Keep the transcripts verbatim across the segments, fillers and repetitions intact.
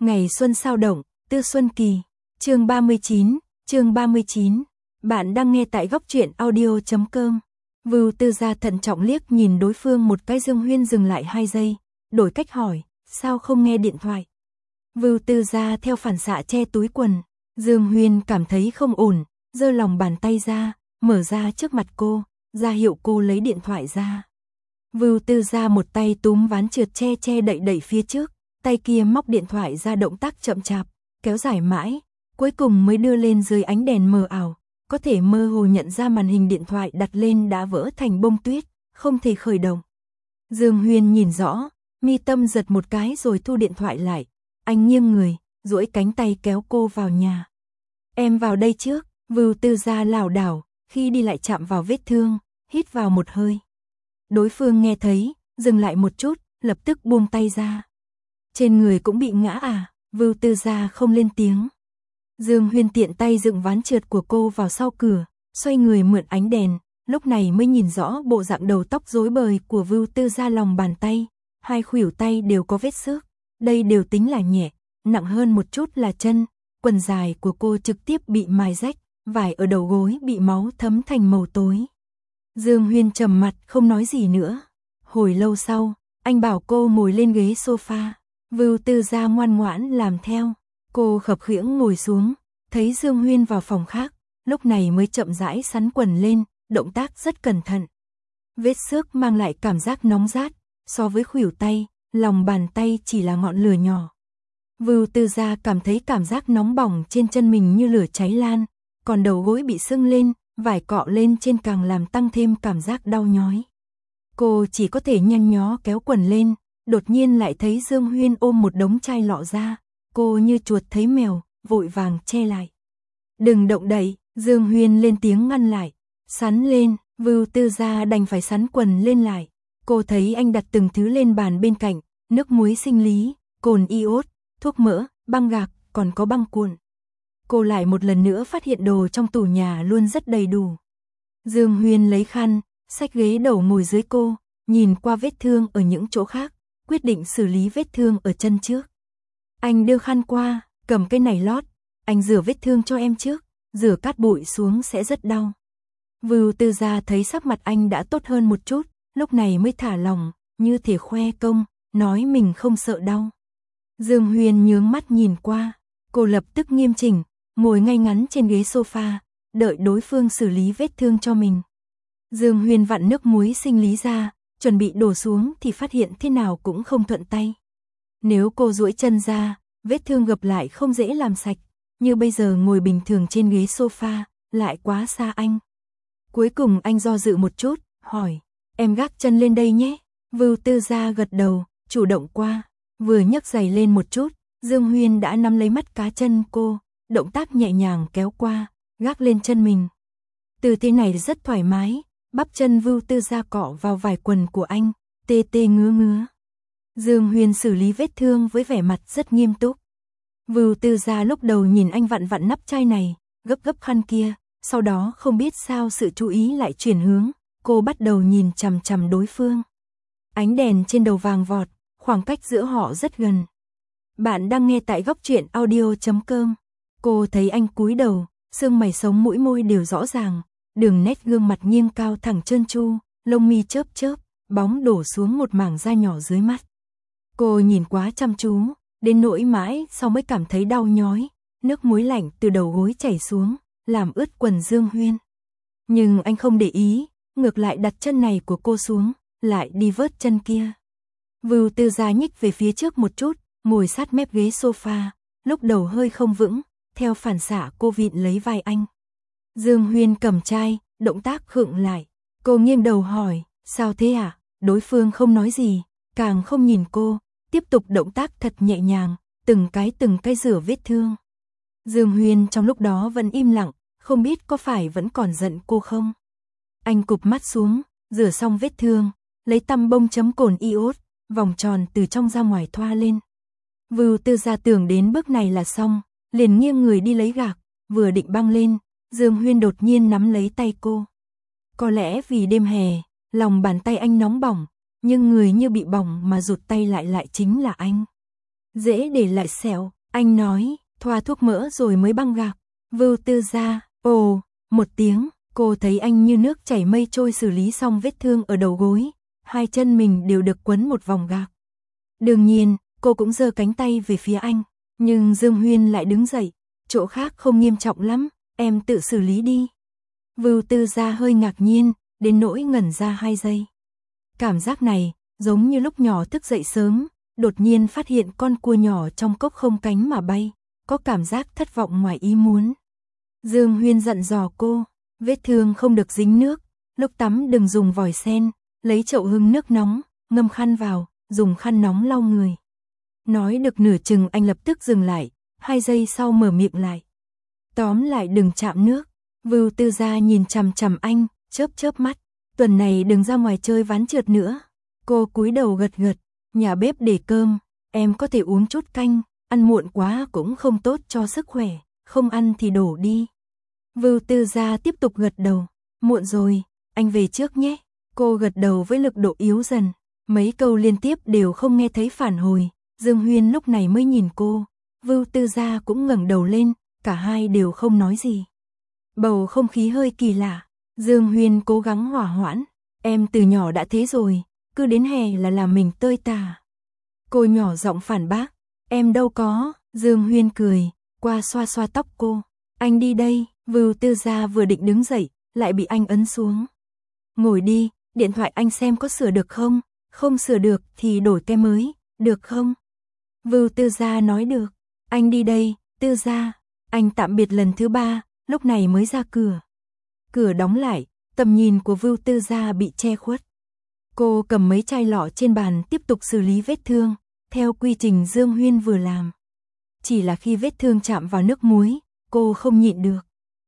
Ngày xuân sao động, Tư Xuân Kỳ, chương ba mươi chín, chương ba mươi chín. Bạn đang nghe tại góc truyện audio chấm com. Vưu Tư Gia thận trọng liếc nhìn đối phương một cái. Dương Huyên dừng lại hai giây, đổi cách hỏi, sao không nghe điện thoại? Vưu Tư Gia theo phản xạ che túi quần. Dương Huyên cảm thấy không ổn, giơ lòng bàn tay ra, mở ra trước mặt cô, ra hiệu cô lấy điện thoại ra. Vưu Tư Gia một tay túm ván trượt che che đậy đậy phía trước, tay kia móc điện thoại ra, động tác chậm chạp, kéo dài mãi, cuối cùng mới đưa lên dưới ánh đèn mờ ảo, có thể mơ hồ nhận ra màn hình điện thoại đặt lên đã vỡ thành bông tuyết, không thể khởi động. Dương Huyên nhìn rõ, mi tâm giật một cái rồi thu điện thoại lại, anh nghiêng người, duỗi cánh tay kéo cô vào nhà. Em vào đây trước. Vưu Tư Gia lảo đảo, khi đi lại chạm vào vết thương, hít vào một hơi. Đối phương nghe thấy, dừng lại một chút, lập tức buông tay ra. Trên người cũng bị ngã à? Vưu Tư Gia không lên tiếng. Dương Huyên tiện tay dựng ván trượt của cô vào sau cửa, xoay người mượn ánh đèn, lúc này mới nhìn rõ bộ dạng đầu tóc rối bời của Vưu Tư Gia. Lòng bàn tay, hai khuỷu tay đều có vết xước, đây đều tính là nhẹ, nặng hơn một chút là chân, quần dài của cô trực tiếp bị mài rách, vải ở đầu gối bị máu thấm thành màu tối. Dương Huyên trầm mặt không nói gì nữa. Hồi lâu sau, anh bảo cô ngồi lên ghế sofa. Vưu Tư Gia ngoan ngoãn làm theo. Cô khập khiễng ngồi xuống, thấy Dương Huyên vào phòng khác, lúc này mới chậm rãi xắn quần lên, động tác rất cẩn thận. Vết xước mang lại cảm giác nóng rát, so với khuỷu tay, lòng bàn tay chỉ là ngọn lửa nhỏ. Vưu Tư Gia cảm thấy cảm giác nóng bỏng trên chân mình như lửa cháy lan, còn đầu gối bị sưng lên, vải cọ lên trên càng làm tăng thêm cảm giác đau nhói. Cô chỉ có thể nhăn nhó kéo quần lên, đột nhiên lại thấy Dương Huyên ôm một đống chai lọ ra, cô như chuột thấy mèo, vội vàng che lại. Đừng động đậy, Dương Huyên lên tiếng ngăn lại. Sắn lên, Vưu Tư Gia đành phải sắn quần lên lại. Cô thấy anh đặt từng thứ lên bàn bên cạnh, nước muối sinh lý, cồn iốt, thuốc mỡ, băng gạc, còn có băng cuộn. Cô lại một lần nữa phát hiện đồ trong tủ nhà luôn rất đầy đủ. Dương Huyên lấy khăn, xách ghế đầu ngồi dưới cô, nhìn qua vết thương ở những chỗ khác, quyết định xử lý vết thương ở chân trước. Anh đưa khăn qua, cầm cái này lót, anh rửa vết thương cho em trước, rửa cát bụi xuống sẽ rất đau. Vưu Tư Gia thấy sắc mặt anh đã tốt hơn một chút, lúc này mới thả lòng, như thể khoe công, nói mình không sợ đau. Dương Huyên nhướng mắt nhìn qua, cô lập tức nghiêm chỉnh, ngồi ngay ngắn trên ghế sofa, đợi đối phương xử lý vết thương cho mình. Dương Huyên vặn nước muối sinh lý ra, chuẩn bị đổ xuống thì phát hiện thế nào cũng không thuận tay. Nếu cô duỗi chân ra, vết thương gập lại không dễ làm sạch, như bây giờ ngồi bình thường trên ghế sofa, lại quá xa anh. Cuối cùng anh do dự một chút, hỏi, em gác chân lên đây nhé. Vưu Tư Gia gật đầu, chủ động qua, vừa nhấc giày lên một chút, Dương Huyên đã nắm lấy mắt cá chân cô, động tác nhẹ nhàng kéo qua, gác lên chân mình. Từ thế này rất thoải mái, bắp chân Vưu Tư Gia cọ vào vải quần của anh, tê tê ngứa ngứa. Dương Huyên xử lý vết thương với vẻ mặt rất nghiêm túc. Vưu Tư Gia lúc đầu nhìn anh vặn vặn nắp chai này, gấp gấp khăn kia, sau đó không biết sao sự chú ý lại chuyển hướng, cô bắt đầu nhìn chằm chằm đối phương. Ánh đèn trên đầu vàng vọt, khoảng cách giữa họ rất gần. Bạn đang nghe tại góc truyện audio chấm com. Cô thấy anh cúi đầu, xương mày sống mũi môi đều rõ ràng, đường nét gương mặt nghiêng cao thẳng trơn tru, lông mi chớp chớp, bóng đổ xuống một mảng da nhỏ dưới mắt. Cô nhìn quá chăm chú, đến nỗi mãi sau mới cảm thấy đau nhói, nước muối lạnh từ đầu gối chảy xuống, làm ướt quần Dương Huyên. Nhưng anh không để ý, ngược lại đặt chân này của cô xuống, lại đi vớt chân kia. Vưu Tư Gia nhích về phía trước một chút, ngồi sát mép ghế sofa, lúc đầu hơi không vững, theo phản xạ cô vịn lấy vai anh. Dương Huyên cầm chai, động tác khựng lại. Cô nghiêng đầu hỏi, sao thế ạ? À? Đối phương không nói gì, càng không nhìn cô, tiếp tục động tác thật nhẹ nhàng, từng cái từng cái rửa vết thương. Dương Huyên trong lúc đó vẫn im lặng, không biết có phải vẫn còn giận cô không. Anh cụp mắt xuống, rửa xong vết thương, lấy tăm bông chấm cồn iốt, vòng tròn từ trong ra ngoài thoa lên. Vưu Tư Gia tưởng đến bước này là xong, liền nghiêng người đi lấy gạc, vừa định băng lên, Dương Huyên đột nhiên nắm lấy tay cô. Có lẽ vì đêm hè, lòng bàn tay anh nóng bỏng, nhưng người như bị bỏng mà rụt tay lại lại chính là anh. dễ để lại sẹo, anh nói, thoa thuốc mỡ rồi mới băng gạc. Vưu Tư Gia, ồ, một tiếng, cô thấy anh như nước chảy mây trôi xử lý xong vết thương ở đầu gối, hai chân mình đều được quấn một vòng gạc. Đương nhiên, cô cũng giơ cánh tay về phía anh, nhưng Dương Huyên lại đứng dậy, chỗ khác không nghiêm trọng lắm, em tự xử lý đi. Vưu Tư Gia hơi ngạc nhiên, đến nỗi ngẩn ra hai giây. Cảm giác này, giống như lúc nhỏ thức dậy sớm, đột nhiên phát hiện con cua nhỏ trong cốc không cánh mà bay, có cảm giác thất vọng ngoài ý muốn. Dương Huyên dặn dò cô, vết thương không được dính nước, lúc tắm đừng dùng vòi sen, lấy chậu hưng nước nóng, ngâm khăn vào, dùng khăn nóng lau người. Nói được nửa chừng anh lập tức dừng lại, hai giây sau mở miệng lại. Tóm lại đừng chạm nước. Vưu Tư Gia nhìn chằm chằm anh, chớp chớp mắt, tuần này đừng ra ngoài chơi ván trượt nữa. Cô cúi đầu gật gật, nhà bếp để cơm, em có thể uống chút canh, ăn muộn quá cũng không tốt cho sức khỏe, không ăn thì đổ đi. Vưu Tư Gia tiếp tục gật đầu, muộn rồi, anh về trước nhé. Cô gật đầu với lực độ yếu dần, mấy câu liên tiếp đều không nghe thấy phản hồi. Dương Huyên lúc này mới nhìn cô, Vưu Tư Gia cũng ngẩng đầu lên, cả hai đều không nói gì. Bầu không khí hơi kỳ lạ, Dương Huyên cố gắng hòa hoãn, em từ nhỏ đã thế rồi, cứ đến hè là làm mình tơi tả. Cô nhỏ giọng phản bác, em đâu có, Dương Huyên cười, qua xoa xoa tóc cô, anh đi đây. Vưu Tư Gia vừa định đứng dậy, lại bị anh ấn xuống. Ngồi đi, điện thoại anh xem có sửa được không, không sửa được thì đổi cái mới, được không? Vưu Tư Gia nói được, anh đi đây, Tư Gia. Anh tạm biệt lần thứ ba, lúc này mới ra cửa. Cửa đóng lại, tầm nhìn của Vưu Tư Gia bị che khuất. Cô cầm mấy chai lọ trên bàn tiếp tục xử lý vết thương, theo quy trình Dương Huyên vừa làm. Chỉ là khi vết thương chạm vào nước muối, cô không nhịn được.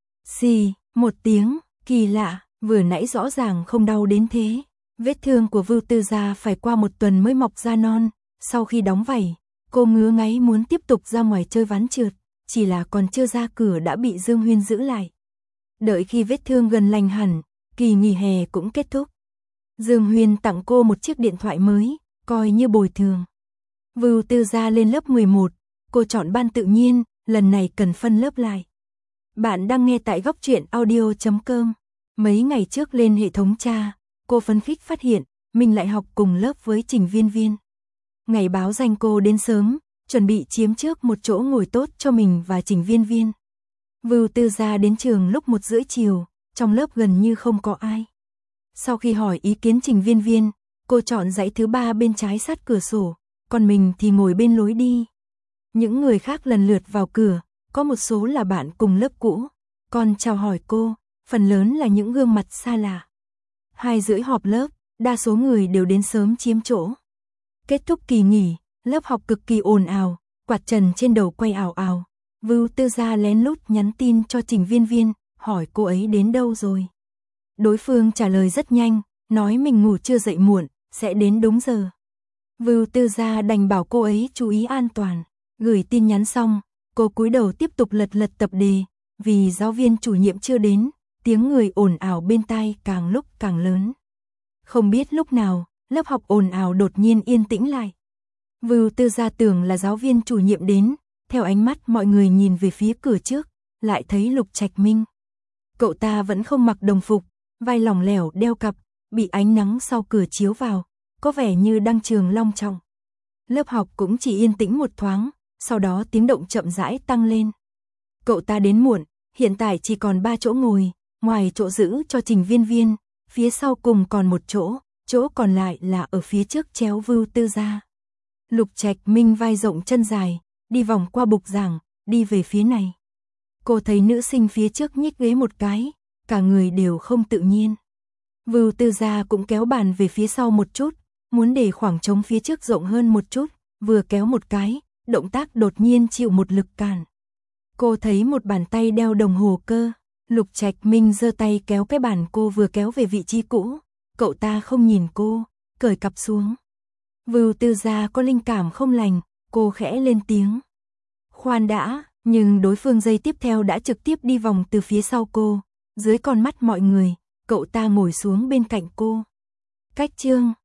Xì, một tiếng, kỳ lạ, vừa nãy rõ ràng không đau đến thế. Vết thương của Vưu Tư Gia phải qua một tuần mới mọc da non, sau khi đóng vảy, cô ngứa ngáy muốn tiếp tục ra ngoài chơi ván trượt, chỉ là còn chưa ra cửa đã bị Dương Huyên giữ lại. Đợi khi vết thương gần lành hẳn, kỳ nghỉ hè cũng kết thúc. Dương Huyên tặng cô một chiếc điện thoại mới, coi như bồi thường. Vưu Tư Gia lên lớp mười một, cô chọn ban tự nhiên, lần này cần phân lớp lại. Bạn đang nghe tại góc truyện audio chấm com. Mấy ngày trước lên hệ thống tra, cô phấn khích phát hiện, mình lại học cùng lớp với Trình Viên Viên. Ngày báo danh cô đến sớm, chuẩn bị chiếm trước một chỗ ngồi tốt cho mình và Trình Viên Viên. Vưu Tư Gia đến trường lúc một rưỡi chiều, trong lớp gần như không có ai. Sau khi hỏi ý kiến Trình Viên Viên, cô chọn dãy thứ ba bên trái sát cửa sổ, còn mình thì ngồi bên lối đi. Những người khác lần lượt vào cửa, có một số là bạn cùng lớp cũ, còn chào hỏi cô, phần lớn là những gương mặt xa lạ. Hai rưỡi họp lớp, đa số người đều đến sớm chiếm chỗ. Kết thúc kỳ nghỉ, lớp học cực kỳ ồn ào, quạt trần trên đầu quay ào ào. Vưu Tư Gia lén lút nhắn tin cho Trình Viên Viên, hỏi cô ấy đến đâu rồi. Đối phương trả lời rất nhanh, nói mình ngủ chưa dậy muộn, sẽ đến đúng giờ. Vưu Tư Gia đành bảo cô ấy chú ý an toàn. Gửi tin nhắn xong, cô cúi đầu tiếp tục lật lật tập đề, vì giáo viên chủ nhiệm chưa đến, tiếng người ồn ào bên tai càng lúc càng lớn. Không biết lúc nào, lớp học ồn ào đột nhiên yên tĩnh lại. Vưu Tư Gia tưởng là giáo viên chủ nhiệm đến, theo ánh mắt mọi người nhìn về phía cửa trước, lại thấy Lục Trạch Minh. Cậu ta vẫn không mặc đồng phục, vai lỏng lẻo đeo cặp, bị ánh nắng sau cửa chiếu vào, có vẻ như đăng trường long trọng. Lớp học cũng chỉ yên tĩnh một thoáng, sau đó tiếng động chậm rãi tăng lên. Cậu ta đến muộn, hiện tại chỉ còn ba chỗ ngồi, ngoài chỗ giữ cho Trình Viên Viên, phía sau cùng còn một chỗ, chỗ còn lại là ở phía trước chéo Vưu Tư Gia. Lục Trạch Minh vai rộng chân dài, đi vòng qua bục giảng, đi về phía này. Cô thấy nữ sinh phía trước nhích ghế một cái, cả người đều không tự nhiên. Vưu Tư Gia cũng kéo bàn về phía sau một chút, muốn để khoảng trống phía trước rộng hơn một chút, vừa kéo một cái, động tác đột nhiên chịu một lực cản. Cô thấy một bàn tay đeo đồng hồ cơ, Lục Trạch Minh giơ tay kéo cái bàn cô vừa kéo về vị trí cũ, cậu ta không nhìn cô, cởi cặp xuống. Vưu Tư Gia có linh cảm không lành, cô khẽ lên tiếng. Khoan đã, nhưng đối phương giây tiếp theo đã trực tiếp đi vòng từ phía sau cô, dưới con mắt mọi người, cậu ta ngồi xuống bên cạnh cô. Cách chương